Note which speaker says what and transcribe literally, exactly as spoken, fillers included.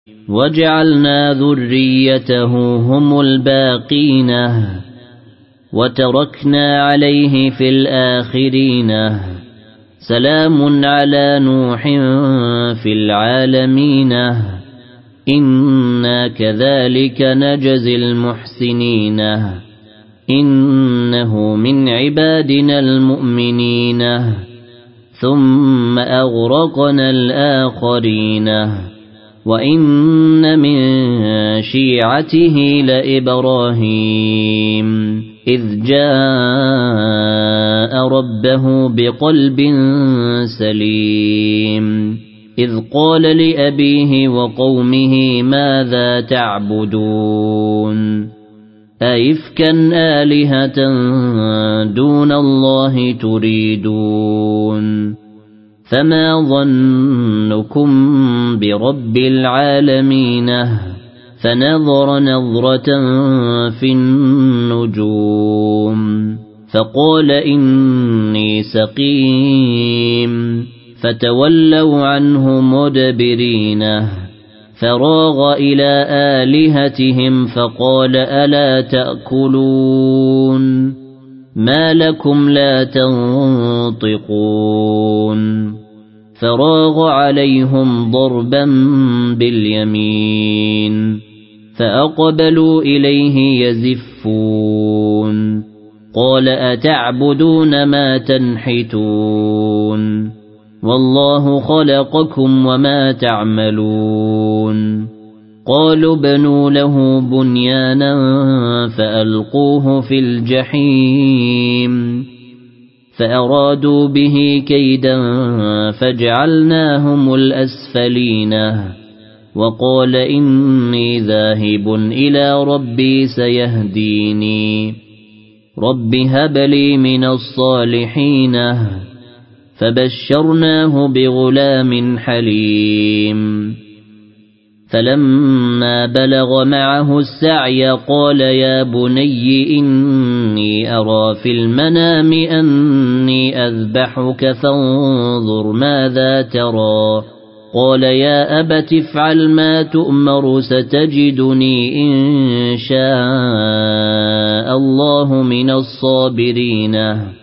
Speaker 1: وجعلنا ذريته هم الباقين وتركنا عليه في الآخرين سلام على نوح في العالمين إنا كذلك نجزي المحسنين إنه من عبادنا المؤمنين ثم أغرقنا الآخرين وإن من شيعته لإبراهيم إذ جاء ربه بقلب سليم إذ قال لأبيه وقومه ماذا تعبدون أئفكا آلهة دون الله تريدون فما ظنكم برب العالمين فنظر نظرة في النجوم فقال إني سقيم فتولوا عنه مدبرين فراغ إلى آلهتهم فقال ألا تأكلون ما لكم لا تنطقون فراغ عليهم ضربا باليمين فأقبلوا إليه يزفون قال أتعبدون ما تنحتون والله خلقكم وما تعملون قالوا بنوا له بنيانا فألقوه في الجحيم فأرادوا به كيدا فجعلناهم الأسفلين وقال إني ذاهب إلى ربي سيهديني رب هب لي من الصالحين فبشرناه بغلام حليم فلما بلغ معه السعي قال يا بني إني أرى في المنام أني أذبحك فانظر ماذا ترى قال يا أبت افعل ما تؤمر ستجدني إن شاء الله من الصابرين